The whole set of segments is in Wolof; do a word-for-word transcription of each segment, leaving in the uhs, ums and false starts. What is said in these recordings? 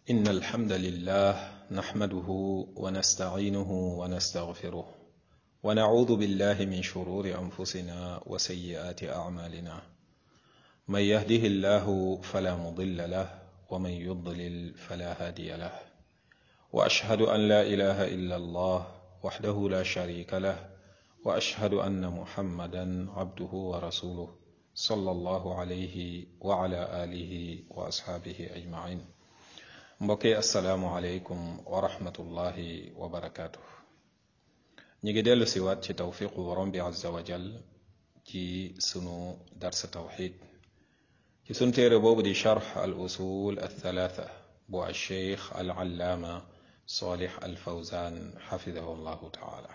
إن الحمد لله نحمده ونستعينه ونستغفره ونعوذ بالله من شرور أنفسنا وسيئات أعمالنا من يهده الله فلا مضل له ومن يضلل فلا هادي له وأشهد أن لا إله إلا الله وحده لا شريك له وأشهد أن محمدا عبده ورسوله صلى الله عليه وعلى آله وأصحابه أجمعين mbokki asalaamualeykum wa rahmatullahi wa barakaatu. ñu ngi dellu siwaat ci tawfiqu borom bi azza wa jal ci sunu darsa tawxid ci sunu téere boobu di charx al usul al thalatha bu al cheikh al allaama salih al fawzan xafidahu llahu taala.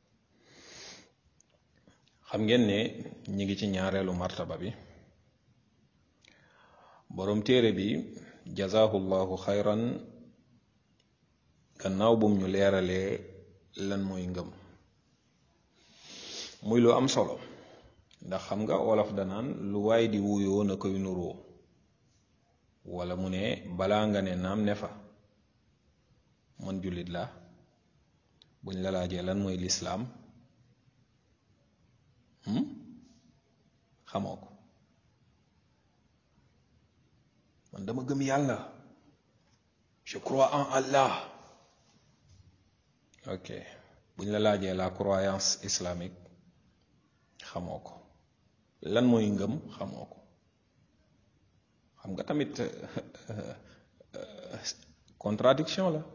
xam ngeen ne ñu ngi ci ñaareelu martaba bi. borom téere bi jazaahu llahu xayran gannaaw bum ñu leeralee lan mooy ngëm muy lu am solo ndax xam nga wolof danaan lu waay di wuyoo na koy nuroo wala mu ne balaa nga ne naam ne fa man jullit la buñ la laajee lan mooy lislaam xamoo ko man dama gëm yàlla je crois en Allah. ok buñ la laajee la croyance islamique xamoo ko lan mooy ngëm xamoo ko xam nga tamit contradiction la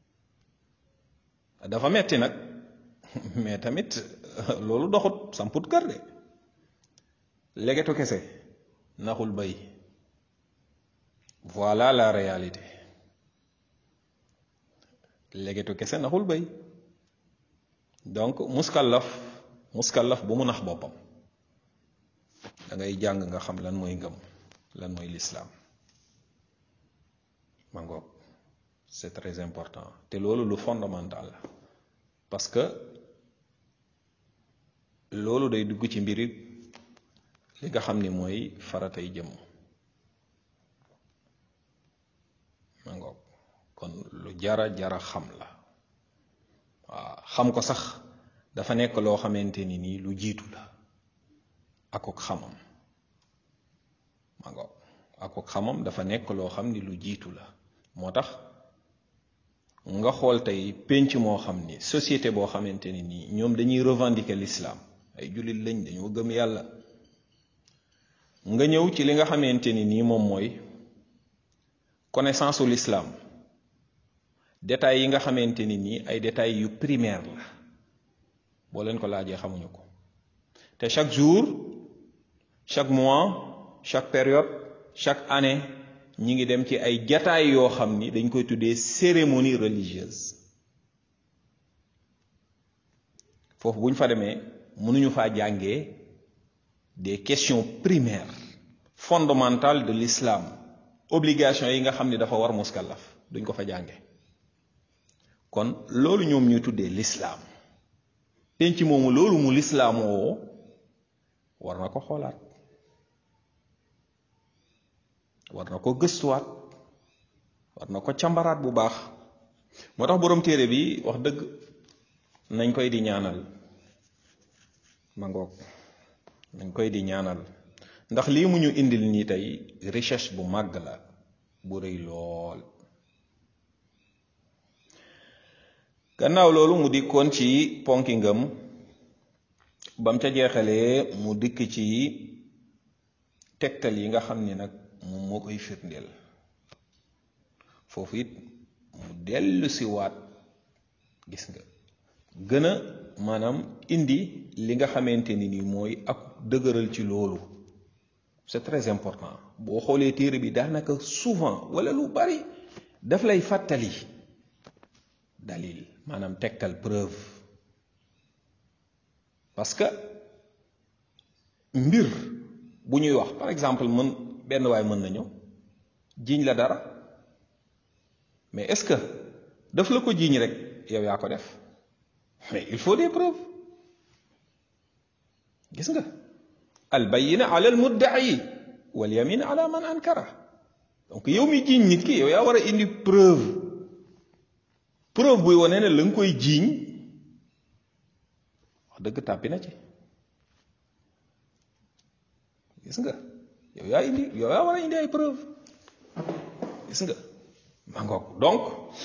dafa metti nag mais tamit loolu doxut samput kër de legetu kese naxul bay. Voilà la réalité légetu kese naxul bay. donc muskallaf muskallaf bu mu nax boppam da ngay jàng nga xam lan mooy ngëm lan mooy lislaam ma ngoog c'est très important te loolu lu fondamental la parce que loolu day dugg ci mbiri li nga xam ni mooy faratay jëmm ma ngoog kon lu jara jara xam la waaw xam ko sax dafa nekk loo xamante ni nii lu jiitu la akok xamam ma ngoog akok xamam dafa nekk loo xam ni lu jiitu la moo tax nga xool tey pénc moo xam ni société boo xamante ni nii ñoom dañuy revendiquer l'islam ay jullit lañ dañoo gëm yàlla nga ñëw ci li nga xamante ni nii moom mooy connaissance u l'islam détails yi nga xamante ni nii ay détails yu primaire la boo leen ko laajee xamuñu ko te chaque jour chaque mois chaque période chaque année ñi ngi dem ci ay jataay yoo xam ni dañ koy tuddee cérémonie religieuse foofu bu ñu fa demee mënuñu faa jàngee des questions primaires fondamentales de l'islam obligation yi nga xam ni dafa war muskallaf duñ ko fa jànge kon loolu ñoom ñuy tuddee l'islam penc moomu loolu mu l'islam woo war na ko xoolaat war na ko gëstuwaat war na ko càmbaraat bu baax moo tax boroom téere bi wax dëgg nañ koy di ñaanal ma ngoog nañ koy di ñaanal ndax lii mu ñu indil nii tey recherche bu màgg la bu rëy lool. gannaaw loolu mu dikkoon ci ponki ngëm bam ca jeexalee mu dikk ci tegtal yi nga xam ni nag moom moo koy firndeel foofu it mu dellu si waat gis nga gën a maanaam indi li nga xamante ni nii mooy ak dëgëral ci loolu. c'est très important boo xoolee téere bi daanaka souvent wala lu bari daf lay fàttali dalil maanaam tegtal preuve parce que mbir bu ñuy wax par exemple mën benn waay mën na ñëw jiiñ la dara mais est-ce que daf la ko jiiñ rek yow yaa ko def mais il faut des preuves gis nga al bayyina ala al mudda'i wal yamin ala man ankara donc yow mi jiiñ nit ki yow yaa war a indi preuve preuve buy wane ne la nga koy jiiñ wax dëgg tàppi na ci gis nga yow yaa indi yow yaa war a indi ay preuve gis nga ma ngoog donc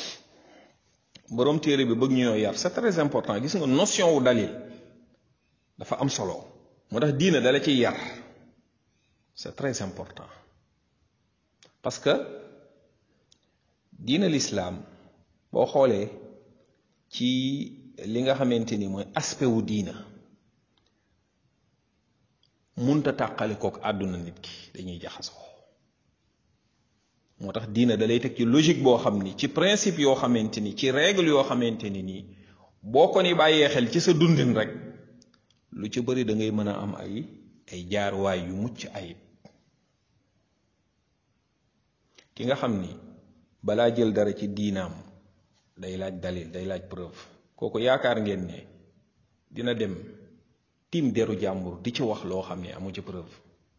borom téere bi bëgg ñu ñoo yar c'est très important gis nga notion wu dalil dafa am solo moo tax diina dala ciy yar c'est très important parce que diina l'islam boo xoolee ci li nga xamante ni mooy aspect wu diina munta tàqale kook àdduna nit ki dañuy jaxasoo moo tax diina da lay teg ci logique boo xam ni ci principe yoo xamante ni ci règle yoo xamante ni nii boo ko ni bàyyee xel ci sa dundin rek lu ci bëri da ngay mën a am ay ay jaarwaay yu mucc ayib ki nga xam ni balaa jël dara ci diinaam day laaj dalil day laaj preuve kooku yaakaar ngeen ne dina dem tiim deru jàmbur di ci wax loo xam ne amu ci preuve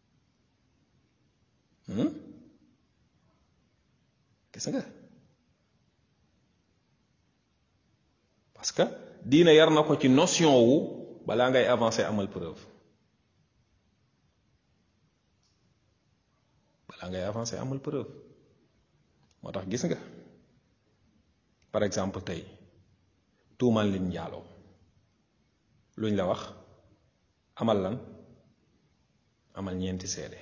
gis nga parce que diina yar na ko ci notion wu balaa ngay avancer amal preuve balaa ngay avancer amal preuve moo tax gis nga par exemple tey tuumal nit njaaloo luñ la wax amal lan amal ñeenti seede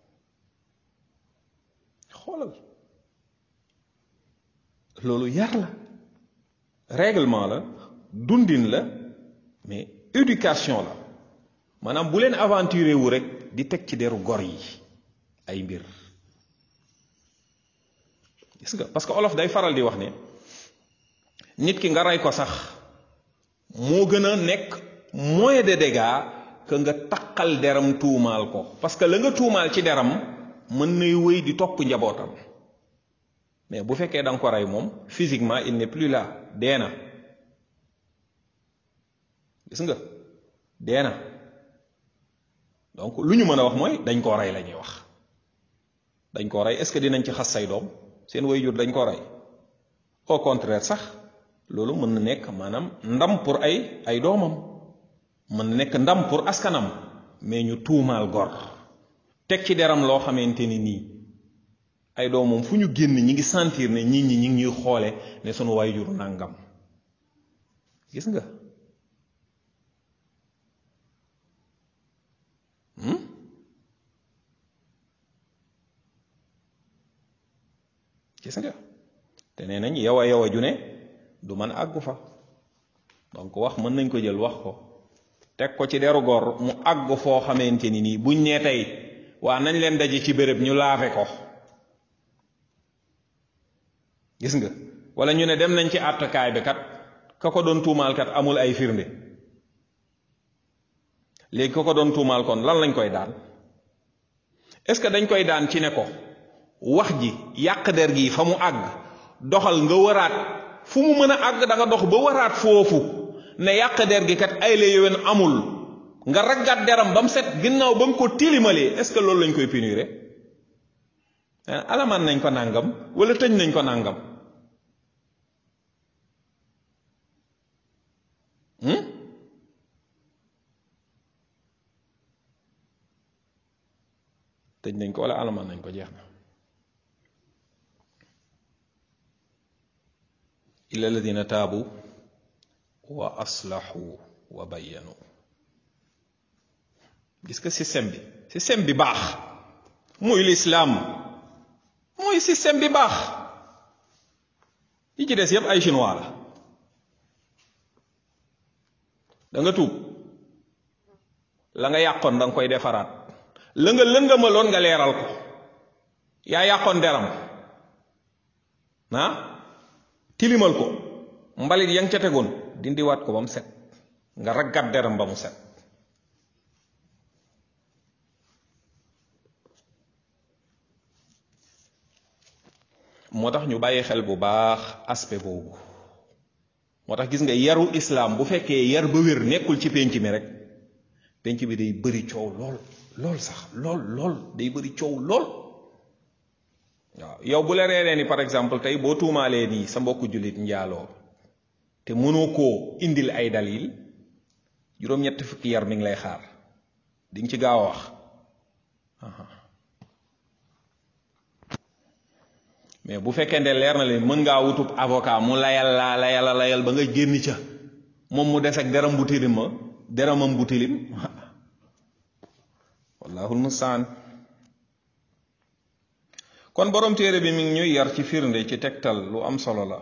xoolal loolu yar la règlement la dundin la mais éducation la maanaam bu leen aventuré wu rek di teg ci deru gor yi ay mbir gis nga parce que olof day faral di wax ne nit ki nga rey ko sax moo gën a nekk moins de dégâts que nga taqal deram tuumaal ko parce que la nga tuumaal ci deram mën nay wéy di topp njabootam mais bu fekkee da nga ko rey moom physiquement il n'est plus là dee na gis nga dee na donc lu ñu mën a wax mooy dañ koo rey la ñuy wax dañ koo rey est-ce que dinañ ci xas say doom seen waajur dañ koo rey au contraire sax loolu mën na nekk maanaam ndam pour ay ay doomam mën na nekk ndam pour askanam mais ñu tuumaal gor teg ci deram loo xamante ni nii ay doomam fu ñu génn ñi ngi sentir ne nit ñi ñi ngi ñuy xoole ne sunu waajur nangam gis nga gis nga te nee nañ yow a yow a ju ne du man àggu fa donc wax mën nañ ko jël wax ko teg ko ci deru gor mu àgg foo xamante ni nii buñ nee tey waa nañ leen daje ci béréb ñu laave ko gis nga wala ñu ne dem nañ ci àttekaay bi kat ka ko doon tuumaal kat amul ay firnde léegi ka ko doon tuumaal kon lan lañ koy daan est-ce que dañ koy daan ci ne ko wax ji yàq der gi fa mu àgg doxal nga waraat fu mu mën a àgg da nga dox ba waraat foofu ne yàq der gi kat ay la yéwén amul nga raggat deram ba mu set ginnaaw ba nga ko tilimalee est-ce que loolu lañ koy punir alamaan nañ ko nàngam wala tëj nañ ko nàngam tëj nañ ko wala alamaan nañ ko jeex na illa alladina taabu wa aslahu wa bayyanu gis nga système bi système bi baax muy l'islam mooy système bi baax yi ci des yépp ay chinois la da nga tuub la nga yàqoon da nga koy defaraat la nga lëndamaloon nga leeral ko yaa yàqoon deram ah tilimal ko mbalit ya nga ca tegoon dindiwaat ko ba mu set nga raggat deram ba mu set moo tax ñu bàyyi xel bu baax aspect boobu moo tax gis nga yaru islam bu fekkee yar ba wér nekkul ci pénc mi rek pénc bi day bëri coow lool lool sax lool lool day bëri coow lool waaw yow bu la reeree ni par exemple tey boo tuumaalee nii sa mbokku jullit njaaloo te mënoo koo indil ay dalil juróom-ñetti fukki yar mi ngi lay xaar di nga ci gaaw a wax mais bu fekkente leer na leen mën ngaa wutub avocat mu layal laa layal layal ba nga génn ca moom mu des ak deram bu tilim ma deramam bu tilim wallahul mustaan. kon borom téere bi mi ngi ñuy yar ci firnde ci tegtal lu am solo la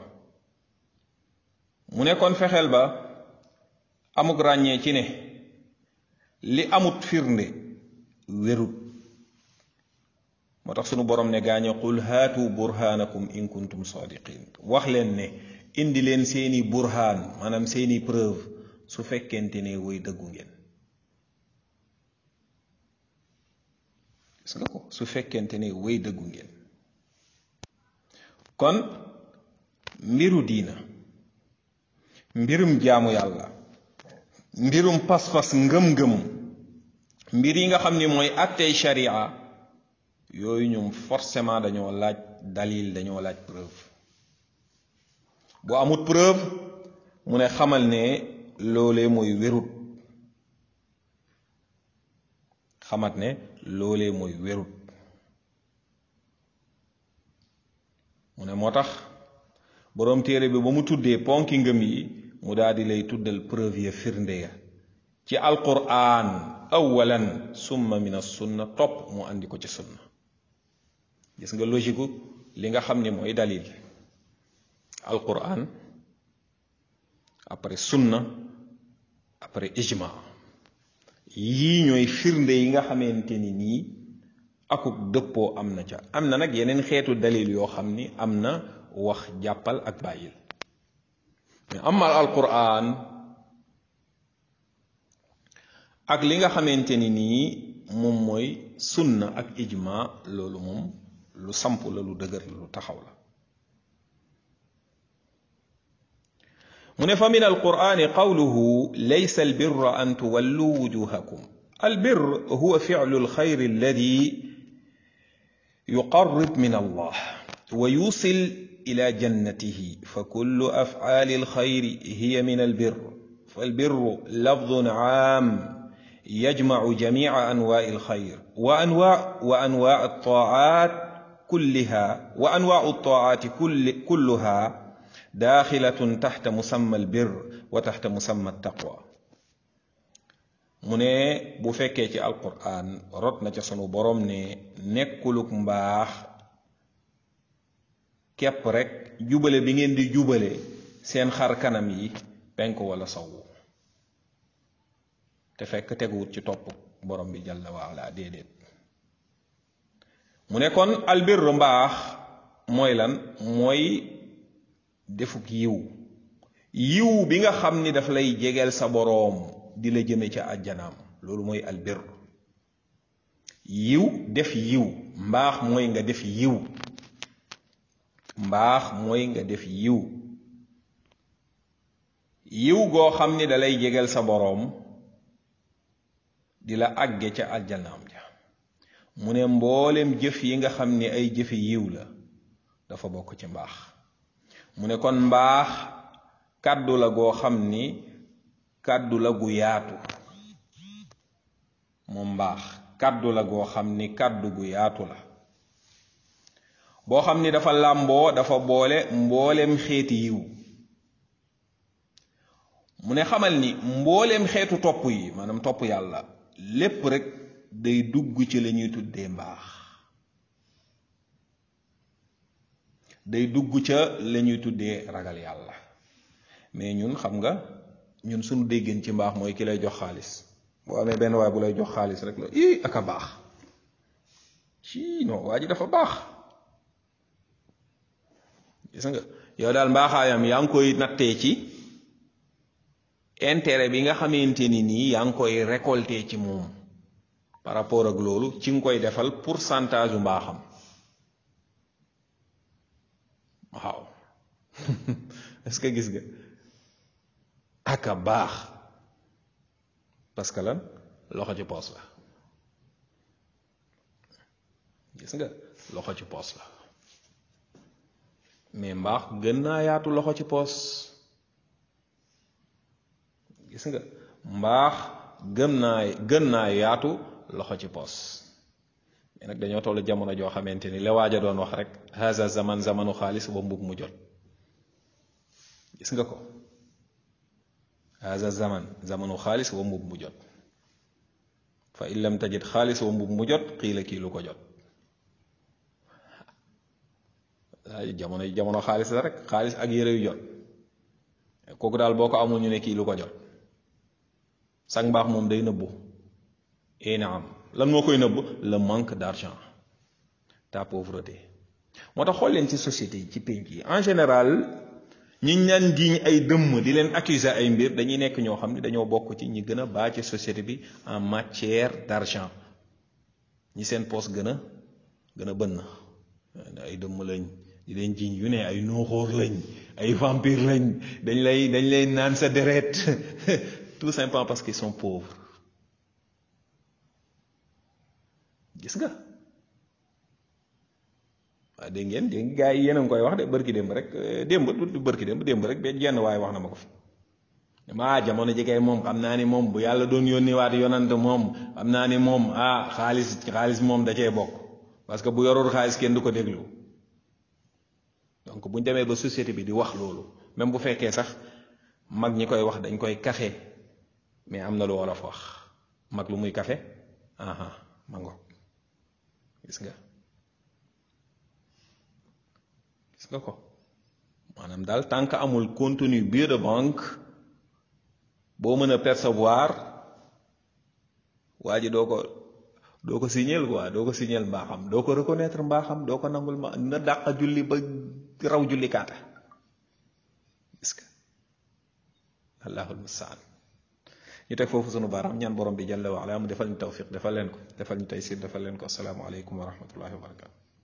mu ne kon fexeel ba amuk ràññee ci ne li amut firnde wérut moo tax sunu borom ne gaañe qul haatu burhanakum in kuntum sadiqin wax leen ne indi leen seeni burhaan maanaam seeni preuve su fekkente ne woy dëggu ngeen gis nga ko su fekkente ne woy dëggu ngeen kon mbiru diina mbirum jaamu yàlla mbirum pas-pas ngëm-ngëm mbir yi nga xam ni mooy attey sharia yooyu ñoom forcément dañoo laaj dalil dañoo laaj preuve bu amut preuve mu ne xamal ne loolee mooy wérut xamat ne loolee mooy wérut mu ne moo tax boroom téere bi ba mu tuddee ponki ngëm yi mu daal di lay tuddal preuve ya firnde ya ci alquran awalan summa min as-sunna topp mu andi ko ci sunna gis nga logique li nga xam ne mooy dalil alquran après sunna après ijma yii ñooy firnde yi nga xamante ni nii akuk dëppoo am na ca am na nag yeneen xeetu dalil yoo xam ni am na wax jàppal ak bàyyil mais amal alquran ak li nga xamante ni nii moom mooy sunna ak ijma loolu moom lu samp la lu dëgër la lu taxaw la mu ne fa min alqurani qawluhu laysa albirra an tuwallu wujuhakum albir huwa fi'lu alkhayr alladi yuqarrib min allah wa yusil ila jannatihi fa kullu af'ali alkhayr hiya min albir فالبر لفظ عام يجمع جميع أنواع الخير وأنواع وأنواع الطاعات كلها وأنواع الطاعات كل كلها داخلة تحت مسمى البر وتحت مسمى التقوى mu ne bu fekkee ci alquran rot na ca sunu borom ne nekkuluk mbaax képp rek jubale bi ngeen di jubale seen xar kanam yi penk wala sawu te fekk teguwut ci topp borom bi jalla waala déedéet mu ne kon albir mbaax mooy lan mooy defuk yiw yiw bi nga xam ni daf lay jegeel sa boroom di la jëme ca àjjanaam loolu mooy albir yiw def yiw mbaax mooy nga def yiw mbaax mooy nga def yiw yiw goo xam ni dalay jegeel sa boroom di la àgge ca àjjanaam ja mu ne mboolem jëf yi nga xam ni ay jëfi yiw la dafa bokk ci mbaax mu ne kon mbaax kàddu la goo xam ni kàddu la gu yaatu moom mbaax kàddu la goo xam ni kàddu gu yaatu la boo xam ni dafa làmboo dafa boole mboolem xeeti yiw mu ne xamal ni mboolem xeetu topp yi maanaam topp yàlla lépp rek day dugg ci la ñuy tuddee mbaax day dugg ca la ñuy tuddee ragal yàlla mais ñun xam nga ñun suñu déggeen ci mbaax mooy ki lay jox xaalis boo amee benn waay bu lay jox xaalis rek la ii aka baax ci non waa ji dafa baax gis nga yow daal mbaaxaayam yaa ngi koy nattee ci intérêt bi nga xamante ni nii yaa ngi koy récolter ci moom par rapport ak loolu ci nga koy defal pourcentage u mbaaxam waaw est-ce que gis nga aka baax parce que lan loxo ci poos la gis nga loxo ci poos la mais mbaax gën naa yaatu loxo ci poos. gis nga mbaax gën naa gën naa yaatu loxo ci poos. mais nag dañoo toll jamono joo xamante ni la waaja doon wax rek haza zaman zamanu xaalis wa mbub mu jot. gis nga ko haza zaman zamanu xaalis wa mbub mu jot fa in lam tajid xaalis wa mbub mu jot xiila kii lu ko jot. jamono yi jamono xaalis la rek xaalis ak yére yu jot kooku daal boo ko amul ñu ne kii lu ko jot. sag mbaax moom day nëbbu. ee na am lan moo koy nëbb le manque d'argent, ta pauvreté. moo tax xool leen ci société yi ci pénc yi en général ñi ñaan jiiñ ay dëmm di leen accuser ay mbir dañuy nekk ñoo xam ne dañoo bokk ci ñi gën a baa ci société bi en matière d'argent. ñi seen poos gën a gën a bënn ay dëmm lañ di leen jiiñ yu ne ay nooxóor lañ ay vampire lañ dañ lay dañ lay naan sa deret tout simplement parce qu'ils sont pauvres. gis nga waaw dégg ngeen dégg gaa yi yéen a ngi koy wax de bërki démb rek démb du bërki démb démb rek ba jenn waaye wax na ma ko fi maa jamono jegee moom xam naa ni moom bu yàlla doon yónni waat yonante moom xam naa ni moom ah xaalis xaalis moom da cee bokk parce que bu yorul xaalis kenn du ko déglu. donc buñ demee ba société bi di wax loolu même bu fekkee sax mag ñi koy wax dañ koy kafe mais am na lu wolof wax mag lu muy kafe aha ma ngo gis nga gis nga ko maanaam daal tant que amul contenu billet de banque boo mën a percevoir waa ji doo ko doo ko signal quoi doo ko signal mbaaxam doo ko reconnaître mbaaxam doo ko nangul ma na dàq julli ba raw julli kaata gis nga allahul mustaan. ñu teg foofu sunu baaraam ñaan borom bi jalla wa ala mu defal ñu tawfiq defal leen ko defal ñu taysir defal leen ko assalaamu aleykum wa rahmatullahi wa barakatu